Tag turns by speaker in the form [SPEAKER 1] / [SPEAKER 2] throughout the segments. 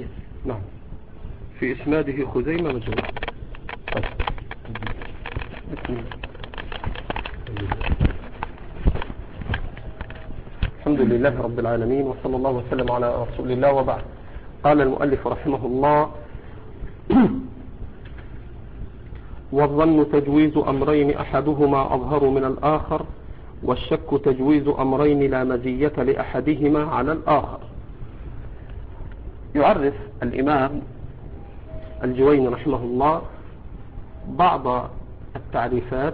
[SPEAKER 1] نعم. في إسناده خزيمة مجهول. طيب. بسم الله. الحمد لله رب العالمين، وصلى الله وسلم على رسول الله، وبعد. قال المؤلف رحمه الله: والظن تجويز أمرين أحدهما أظهر من الآخر، والشك تجويز أمرين لا مزية لأحدهما على الآخر. يعرف الإمام الجويني رحمه الله بعض التعريفات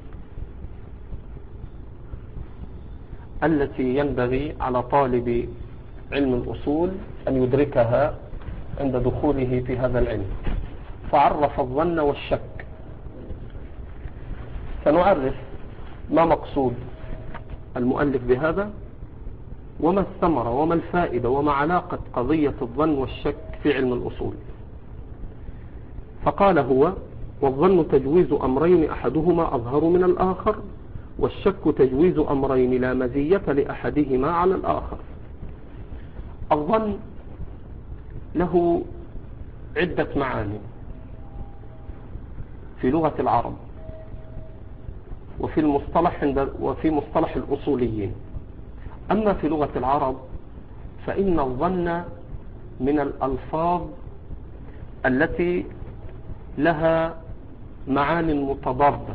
[SPEAKER 1] التي ينبغي على طالب علم الأصول أن يدركها عند دخوله في هذا العلم. فعرف الظن والشك. سنعرف ما مقصود المؤلف بهذا، وما الثمرة وما الفائدة وما علاقة قضية الظن والشك في علم الأصول. فقال هو: والظن تجويز أمرين أحدهما أظهر من الآخر، والشك تجويز أمرين لا مزية لأحدهما على الآخر. الظن له عدة معاني في لغة العرب، وفي مصطلح الأصوليين. أما في لغة العرب فإن الظن من الألفاظ التي لها معان متضادة.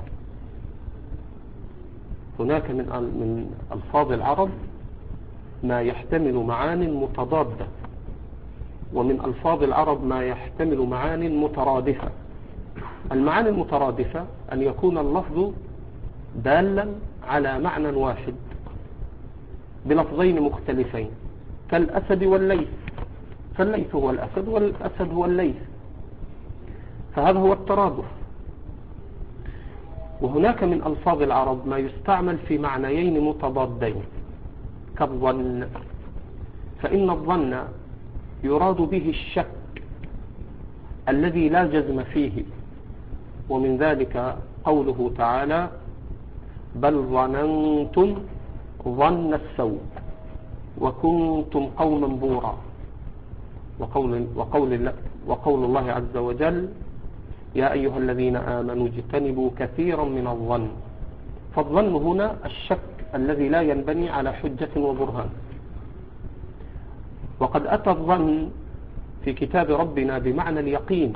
[SPEAKER 1] هناك من ألفاظ العرب ما يحتمل معان متضادة، ومن ألفاظ العرب ما يحتمل معان مترادفة. المعاني المترادفة أن يكون اللفظ دالا على معنى واحد بلفظين مختلفين، كالأسد والليث، فالليث هو الأسد والأسد هو الليث، فهذا هو الترادف. وهناك من ألفاظ العرب ما يستعمل في معنيين متضادين كالظن، فإن الظن يراد به الشك الذي لا جزم فيه، ومن ذلك قوله تعالى: بل ظننتم ظن السوء وكنتم قوما بورا، وقول الله عز وجل: يا أيها الذين آمنوا اجتنبوا كثيرا من الظن. فالظن هنا الشك الذي لا ينبني على حجة وبرهان. وقد أتى الظن في كتاب ربنا بمعنى اليقين،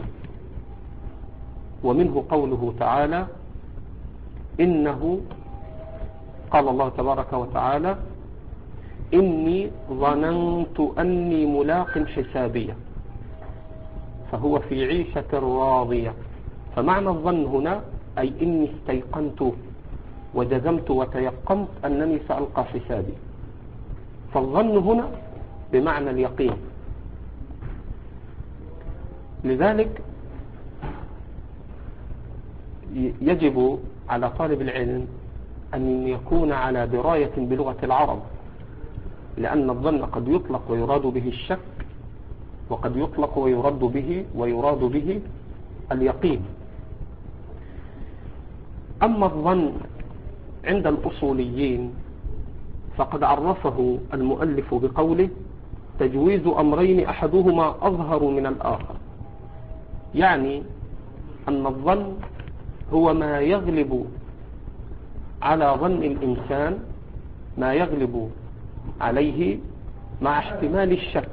[SPEAKER 1] ومنه قوله تعالى: إنه قال الله تبارك وتعالى: إني ظننت أني ملاق حسابية، فهو في عيشة راضية. فمعنى الظن هنا أي إني استيقنت وجزمت وتيقنت أنني سألقى حسابي. فالظن هنا بمعنى اليقين. لذلك يجب على طالب العلم أن يكون على دراية بلغة العرب، لأن الظن قد يطلق ويراد به الشك، وقد يطلق ويراد به اليقين. أما الظن عند الأصوليين فقد عرفه المؤلف بقوله: تجويز أمرين أحدهما أظهر من الآخر. يعني أن الظن هو ما يغلب على ظن الإنسان، ما يغلب عليه مع احتمال الشك.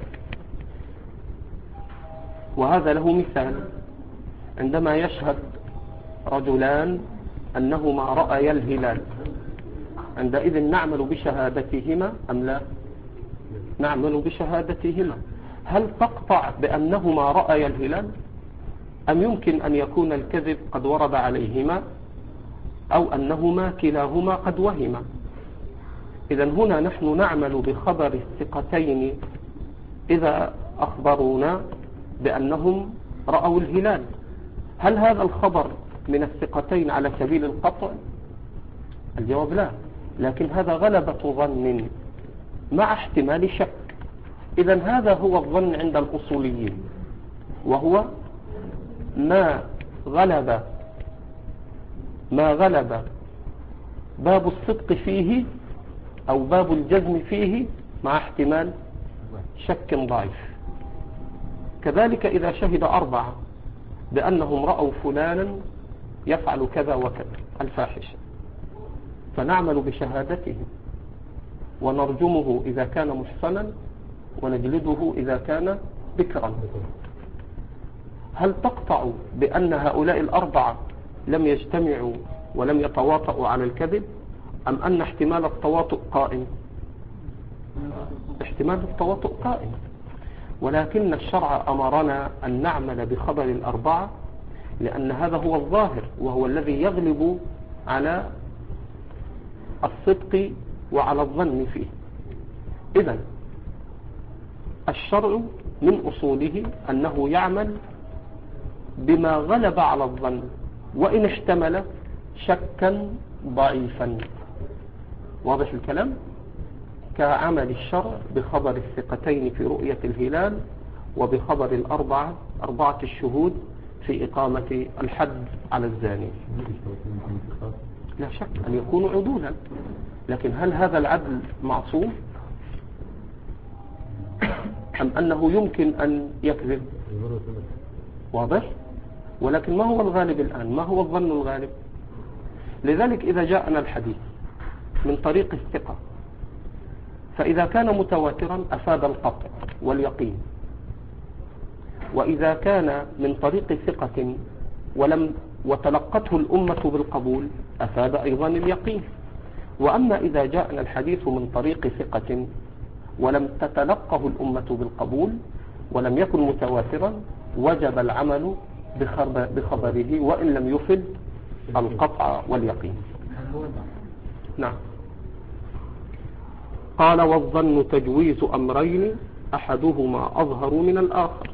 [SPEAKER 1] وهذا له مثال: عندما يشهد رجلان أنهما رأيا الهلال، عندئذ نعمل بشهادتهما أم لا؟ نعمل بشهادتهما. هل تقطع بأنهما رأيا الهلال، أم يمكن أن يكون الكذب قد ورد عليهما، أو أنهما كلاهما قد وهما؟ إذن هنا نحن نعمل بخبر الثقتين إذا أخبرونا بأنهم رأوا الهلال. هل هذا الخبر من الثقتين على سبيل القطع؟ الجواب لا، لكن هذا غلبة ظن مع احتمال شك. إذن هذا هو الظن عند الأصوليين، وهو ما غلب باب الصدق فيه أو باب الجزم فيه مع احتمال شك ضعيف، كذلك إذا شهد 4 بأنهم رأوا فلانا يفعل كذا وكذا الفاحشة، فنعمل بشهادته ونرجمه إذا كان محصنا ونجلده إذا كان بكرا. هل تقطع بأن هؤلاء 4 لم يجتمعوا ولم يتواطؤوا على الكذب، أم أن احتمال التواطؤ قائم؟ احتمال التواطؤ قائم، ولكن الشرع أمرنا أن نعمل بخبر 4 لأن هذا هو الظاهر وهو الذي يغلب على الصدق وعلى الظن فيه. إذن الشرع من أصوله أنه يعمل بما غلب على الظن وإن احتمل شكا ضعيفا. واضح الكلام؟ كعمل الشرع بخبر الثقتين في رؤية الهلال وبخبر 4 الشهود في إقامة الحد على الزاني. لا شك أن يكونوا عدولا، لكن هل هذا العدل معصوم أم أنه يمكن أن يكذب؟ واضح؟ ولكن ما هو الغالب الآن؟ ما هو الظن الغالب؟ لذلك إذا جاءنا الحديث من طريق الثقة فإذا كان متواترا أفاد القطع واليقين، وإذا كان من طريق ثقة وتلقته الأمة بالقبول أفاد أيضا اليقين. وأما إذا جاءنا الحديث من طريق ثقة ولم تتلقه الأمة بالقبول ولم يكن متواترا وجب العمل بخبره وإن لم يفد القطع واليقين. نعم. قال والظن تجويز أمرين أحدهما أظهر من الآخر.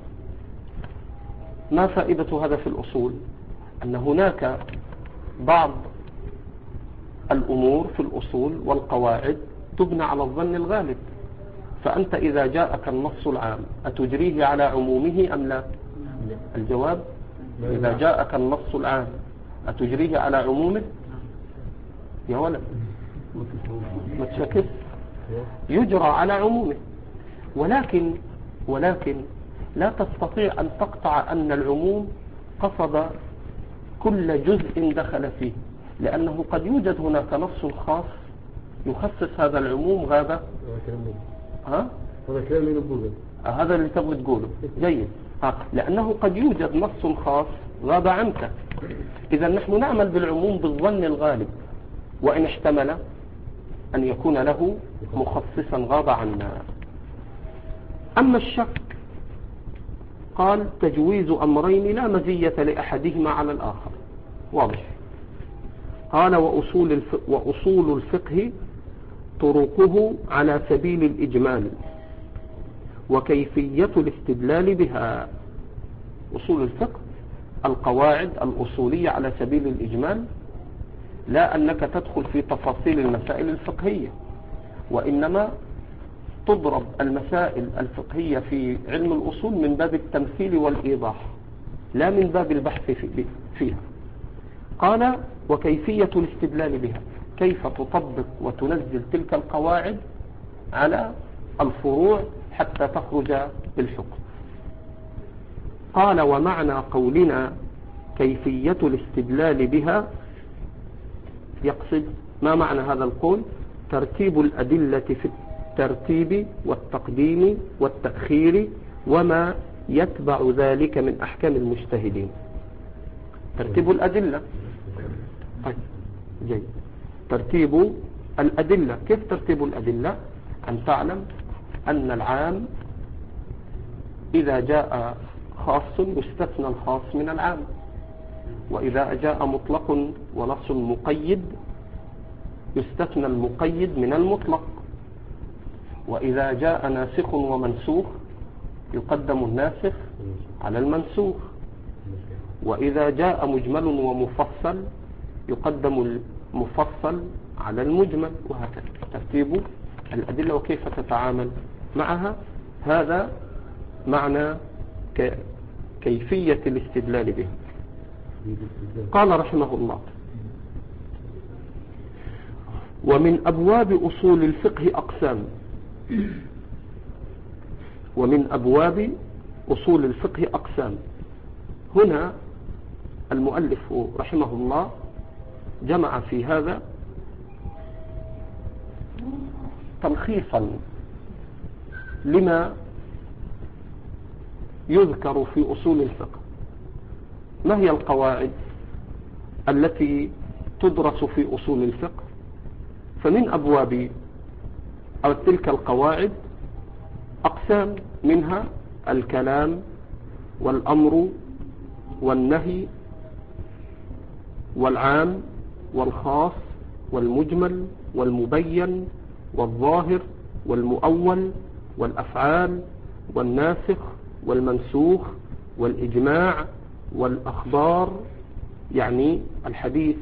[SPEAKER 1] ما فائدة هذا في الأصول؟ أن هناك بعض الأمور في الأصول والقواعد تبنى على الظن الغالب، فأنت إذا جاءك النص العام أتجريه على عمومه أم لا؟ الجواب إذا جاءك النص العام أتجريه على عمومه؟ يا ولد ما تشكس، يجرى على عمومه، ولكن لا تستطيع أن تقطع أن العموم قصد كل جزء دخل فيه، لأنه قد يوجد هناك نص خاص يخصص هذا العموم غاب.
[SPEAKER 2] هذا كلام من البوذا،
[SPEAKER 1] هذا اللي تبغى تقوله جيد. لأنه قد يوجد نص خاص غاب عنك. إذا نحن نعمل بالعموم بالظن الغالب وإن احتمل أن يكون له مخصصا غاب عنا. أما الشك قال تجويز أمرين لا مزية لأحدهما على الآخر. واضح. قال وأصول الفقه طرقه على سبيل الإجمال وكيفية الاستدلال بها. أصول الفقه القواعد الأصولية على سبيل الإجمال، لا أنك تدخل في تفاصيل المسائل الفقهية، وإنما تضرب المسائل الفقهية في علم الأصول من باب التمثيل والإيضاح لا من باب البحث فيها. قال وكيفية الاستدلال بها، كيف تطبق وتنزل تلك القواعد على الفروع حتى تخرج بالحكم. قال ومعنى قولنا كيفية الاستدلال بها يقصد ما معنى هذا القول؟ ترتيب الأدلة في الترتيب والتقديم والتأخير وما يتبع ذلك من أحكام المجتهدين. ترتيب الأدلة. طيب جيد. ترتيب الأدلة، كيف ترتيب الأدلة؟ أن تعلم أن العام إذا جاء خاص يستثنى الخاص من العام، وإذا جاء مطلق ونص مقيد يستثنى المقيد من المطلق، وإذا جاء ناسخ ومنسوخ يقدم الناسخ على المنسوخ، وإذا جاء مجمل ومفصل يقدم المفصل على المجمل، وهكذا ترتيب الأدلة وكيف تتعامل معها. هذا معنى كيفية الاستدلال به. قال رحمه الله ومن أبواب أصول الفقه أقسام. ومن أبواب أصول الفقه أقسام. هنا المؤلف رحمه الله جمع في هذا تلخيصا لما يذكر في أصول الفقه. ما هي القواعد التي تدرس في أصول الفقه؟ فمن أبواب أو تلك القواعد أقسام، منها الكلام والأمر والنهي والعام والخاص والمجمل والمبين والظاهر والمؤول والأفعال والناسخ والمنسوخ والإجماع والأخبار، يعني الحديث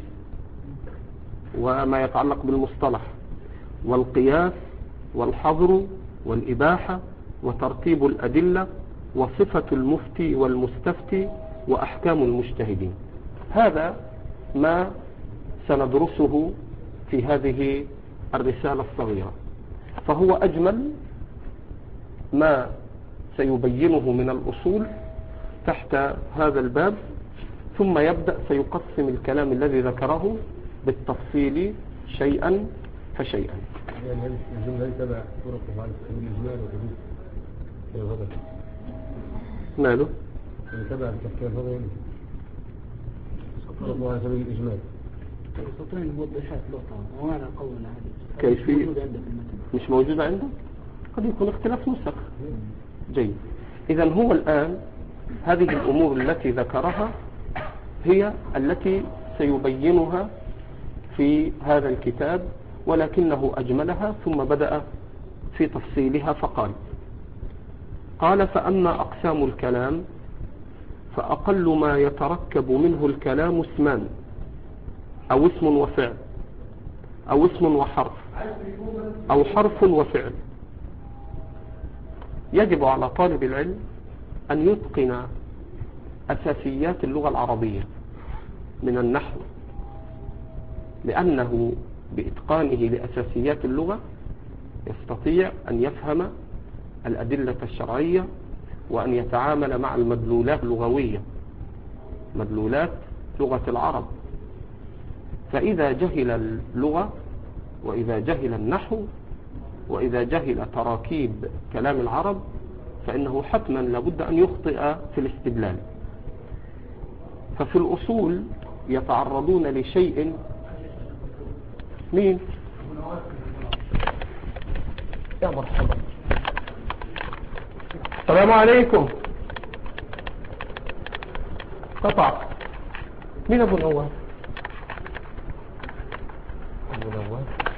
[SPEAKER 1] وما يتعلق بالمصطلح، والقياس والحظر والإباحة وترتيب الأدلة وصفة المفتي والمستفتي وأحكام المجتهدين. هذا ما سندرسه في هذه الرسالة الصغيرة، فهو أجمل ما سيبينه من الأصول تحت هذا الباب، ثم يبدأ سيقسم الكلام الذي ذكره بالتفصيل شيئا فشيئا.
[SPEAKER 2] يعني الجملة تبع طرقه على سبيل الإجمال وكذلك الغضب
[SPEAKER 1] ماله؟
[SPEAKER 2] يعني تبع التفكير هذا يعني طرقه على سبيل الإجمال.
[SPEAKER 3] سطرين موضحات لقطة ومعنى قولنا هذه
[SPEAKER 1] كيفية مش موجودة عندك؟ قد يكون اختلاف نسخ. جيد. إذن هو الآن هذه الأمور التي ذكرها هي التي سيبينها في هذا الكتاب، ولكنه أجملها ثم بدأ في تفصيلها قال فأما أقسام الكلام فأقل ما يتركب منه الكلام اسمان أو اسم وفعل أو اسم وحرف أو حرف وفعل. يجب على طالب العلم أن يتقن أساسيات اللغة العربية من النحو، لأنه بإتقانه لأساسيات اللغة يستطيع أن يفهم الأدلة الشرعية وأن يتعامل مع المدلولات اللغوية، مدلولات لغة العرب. فإذا جهل اللغة وإذا جهل النحو وإذا جهل تراكيب كلام العرب فإنه حتما لابد أن يخطئ في الاستدلال. ففي الأصول يتعرضون لشيء. مين؟ يا مرحبا، السلام عليكم. قطع. مين أبو نواف؟ أبو نواف